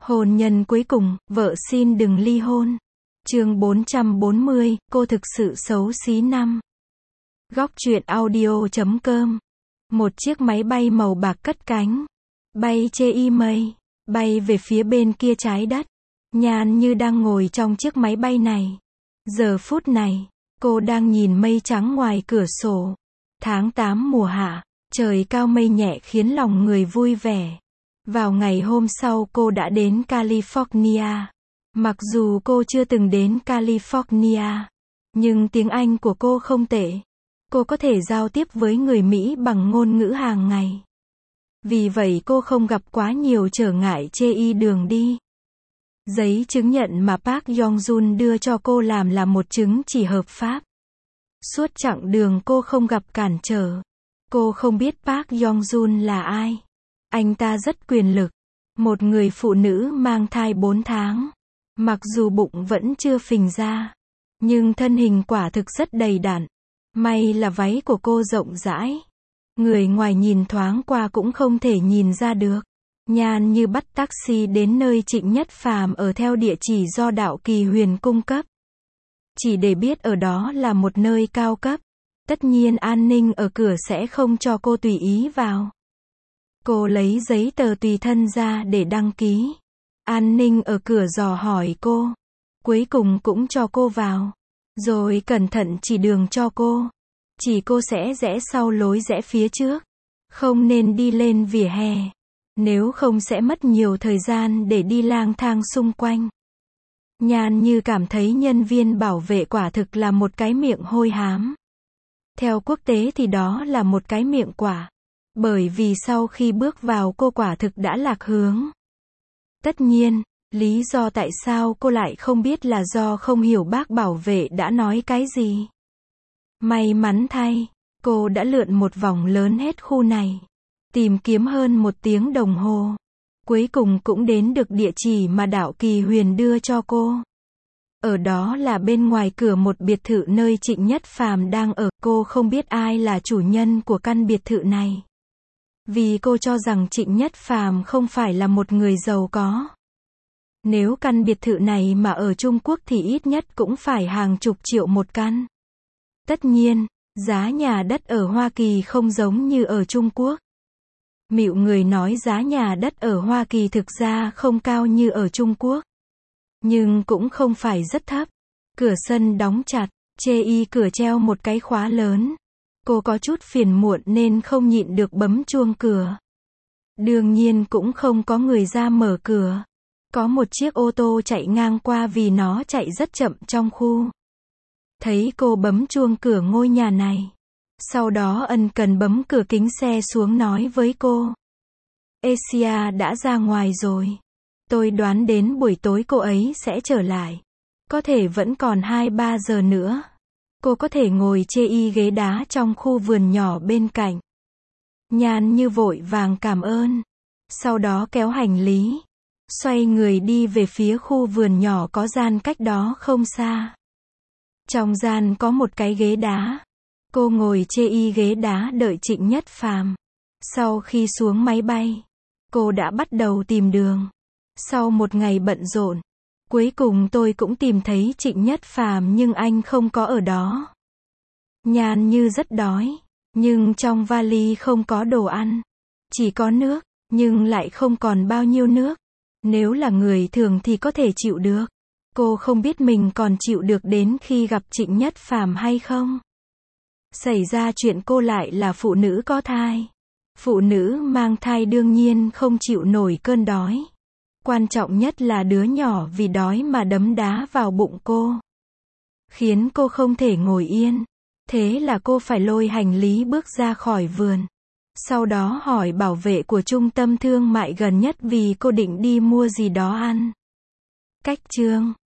Hôn nhân cuối cùng, vợ xin đừng ly hôn. Chương 440, cô thực sự xấu xí năm. Góc truyện audio.com. Một chiếc máy bay màu bạc cất cánh, bay trên mây, bay về phía bên kia trái đất. Nhan Như đang ngồi trong chiếc máy bay này. Giờ phút này, cô đang nhìn mây trắng ngoài cửa sổ. Tháng 8 mùa hạ, trời cao mây nhẹ khiến lòng người vui vẻ. Vào ngày hôm sau cô đã đến California. Mặc dù cô chưa từng đến California, nhưng tiếng Anh của cô không tệ. Cô có thể giao tiếp với người Mỹ bằng ngôn ngữ hàng ngày. Vì vậy cô không gặp quá nhiều trở ngại trên đường đi. Giấy chứng nhận mà Park Young-jun đưa cho cô làm là một chứng chỉ hợp pháp. Suốt chặng đường cô không gặp cản trở. Cô không biết Park Young-jun là ai. Anh ta rất quyền lực. Một người phụ nữ mang thai 4 tháng. Mặc dù bụng vẫn chưa phình ra, nhưng thân hình quả thực rất đầy đặn. May là váy của cô rộng rãi. Người ngoài nhìn thoáng qua cũng không thể nhìn ra được. Nhan Như bắt taxi đến nơi Trịnh Nhất Phàm ở theo địa chỉ do Đạo Kỳ Huyền cung cấp. Chỉ để biết ở đó là một nơi cao cấp. Tất nhiên an ninh ở cửa sẽ không cho cô tùy ý vào. Cô lấy giấy tờ tùy thân ra để đăng ký. An ninh ở cửa dò hỏi cô. Cuối cùng cũng cho cô vào. Rồi cẩn thận chỉ đường cho cô. Chỉ cô sẽ rẽ sau lối rẽ phía trước. Không nên đi lên vỉa hè. Nếu không sẽ mất nhiều thời gian để đi lang thang xung quanh. Nhan Như cảm thấy nhân viên bảo vệ quả thực là một cái miệng hôi hám. Theo quốc tế thì đó là một cái miệng quả. Bởi vì sau khi bước vào cô quả thực đã lạc hướng. Tất nhiên, lý do tại sao cô lại không biết là do không hiểu bác bảo vệ đã nói cái gì. May mắn thay, cô đã lượn một vòng lớn hết khu này. Tìm kiếm hơn 1 tiếng đồng hồ. Cuối cùng cũng đến được địa chỉ mà Đạo Kỳ Huyền đưa cho cô. Ở đó là bên ngoài cửa một biệt thự nơi Trịnh Nhất Phàm đang ở. Cô không biết ai là chủ nhân của căn biệt thự này. Vì cô cho rằng Trịnh Nhất Phàm không phải là một người giàu có. Nếu căn biệt thự này mà ở Trung Quốc thì ít nhất cũng phải hàng chục triệu một căn. Tất nhiên, giá nhà đất ở Hoa Kỳ không giống như ở Trung Quốc. Mịu người nói giá nhà đất ở Hoa Kỳ thực ra không cao như ở Trung Quốc. Nhưng cũng không phải rất thấp. Cửa sân đóng chặt, trên cửa treo một cái khóa lớn. Cô có chút phiền muộn nên không nhịn được bấm chuông cửa. Đương nhiên cũng không có người ra mở cửa. Có một chiếc ô tô chạy ngang qua vì nó chạy rất chậm trong khu. Thấy cô bấm chuông cửa ngôi nhà này. Sau đó ân cần bấm cửa kính xe xuống nói với cô. Asia đã ra ngoài rồi. Tôi đoán đến buổi tối cô ấy sẽ trở lại. Có thể vẫn còn 2-3 giờ nữa. Cô có thể ngồi trên ghế đá trong khu vườn nhỏ bên cạnh. Nhan Như vội vàng cảm ơn. Sau đó kéo hành lý. Xoay người đi về phía khu vườn nhỏ có gian cách đó không xa. Trong gian có một cái ghế đá. Cô ngồi trên ghế đá đợi Trịnh Nhất Phàm. Sau khi xuống máy bay, cô đã bắt đầu tìm đường. Sau một ngày bận rộn, cuối cùng tôi cũng tìm thấy Trịnh Nhất Phàm nhưng anh không có ở đó. Nhan Như rất đói, nhưng trong vali không có đồ ăn. Chỉ có nước, nhưng lại không còn bao nhiêu nước. Nếu là người thường thì có thể chịu được. Cô không biết mình còn chịu được đến khi gặp Trịnh Nhất Phàm hay không. Xảy ra chuyện cô lại là phụ nữ có thai. Phụ nữ mang thai đương nhiên không chịu nổi cơn đói. Quan trọng nhất là đứa nhỏ vì đói mà đấm đá vào bụng cô. Khiến cô không thể ngồi yên. Thế là cô phải lôi hành lý bước ra khỏi vườn. Sau đó hỏi bảo vệ của trung tâm thương mại gần nhất vì cô định đi mua gì đó ăn. Cách chương